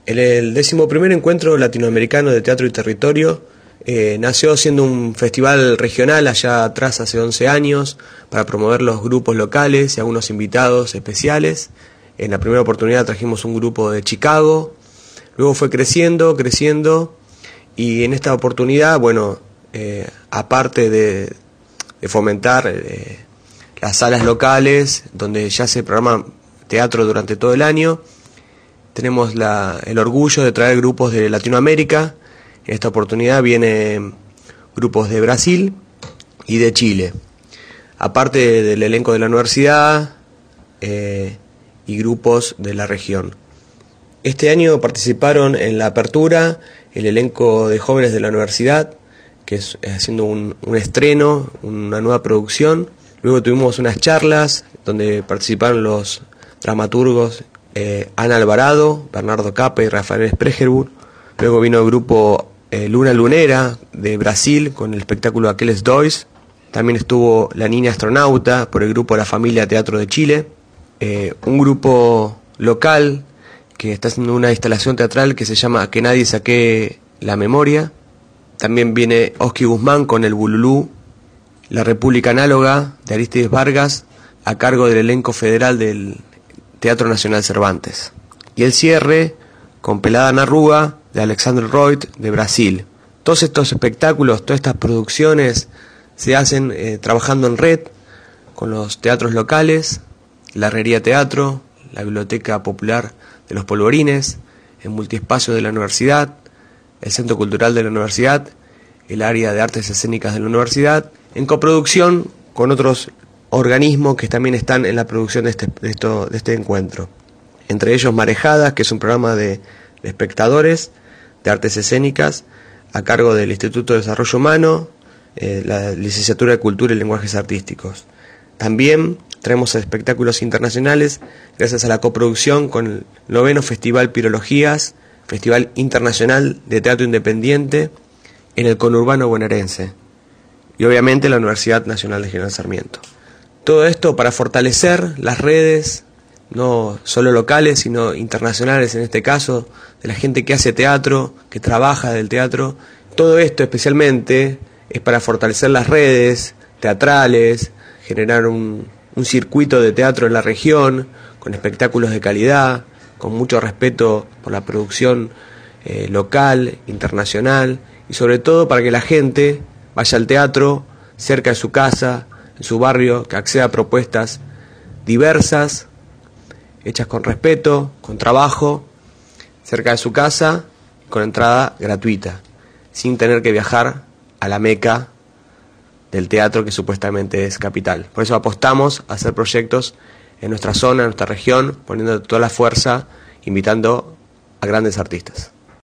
El 11º Encuentro Latinoamericano de Teatro y Territorio nació siendo un festival regional allá atrás hace 11 años para promover los grupos locales y algunos invitados especiales. En la primera oportunidad trajimos un grupo de Chicago, luego fue creciendo y en esta oportunidad, aparte de fomentar las salas locales donde ya se programa teatro durante todo el año, tenemos el orgullo de traer grupos de Latinoamérica. En esta oportunidad vienen grupos de Brasil y de Chile, aparte del elenco de la universidad y grupos de la región. Este año participaron en la apertura el elenco de jóvenes de la universidad, que es haciendo un estreno, una nueva producción. Luego tuvimos unas charlas donde participaron los dramaturgos Ana Alvarado, Bernardo Capa y Rafael Spregelburg. Luego vino el grupo Luna Lunera de Brasil con el espectáculo Aqueles Dois. También estuvo La Niña Astronauta por el grupo La Familia Teatro de Chile. Un grupo local que está haciendo una instalación teatral que se llama Que Nadie Saque la Memoria. También viene Oski Guzmán con el Bululú, La República Análoga de Aristides Vargas, a cargo del elenco federal del Teatro Nacional Cervantes. Y el cierre con Pelada Narrúa de Alexandre Reut de Brasil. Todos estos espectáculos, todas estas producciones se hacen trabajando en red con los teatros locales, la Herrería Teatro, la Biblioteca Popular de los Polvorines, el Multiespacio de la Universidad, el Centro Cultural de la Universidad, el Área de Artes Escénicas de la Universidad, en coproducción con otros organismos que también están en la producción de este encuentro. Entre ellos Marejadas, que es un programa de espectadores de artes escénicas a cargo del Instituto de Desarrollo Humano, la Licenciatura de Cultura y Lenguajes Artísticos. También traemos espectáculos internacionales gracias a la coproducción con el 9º Festival Pirologías, Festival Internacional de Teatro Independiente en el conurbano bonaerense, y obviamente la Universidad Nacional de General Sarmiento. Todo esto para fortalecer las redes, no solo locales, sino internacionales en este caso, de la gente que hace teatro, que trabaja del teatro. Todo esto especialmente es para fortalecer las redes teatrales, generar un circuito de teatro en la región, con espectáculos de calidad, con mucho respeto por la producción local, internacional, y sobre todo para que la gente vaya al teatro cerca de su casa, en su barrio, que acceda a propuestas diversas, hechas con respeto, con trabajo, cerca de su casa, con entrada gratuita, sin tener que viajar a la meca del teatro que supuestamente es capital. Por eso apostamos a hacer proyectos en nuestra zona, en nuestra región, poniendo toda la fuerza, invitando a grandes artistas.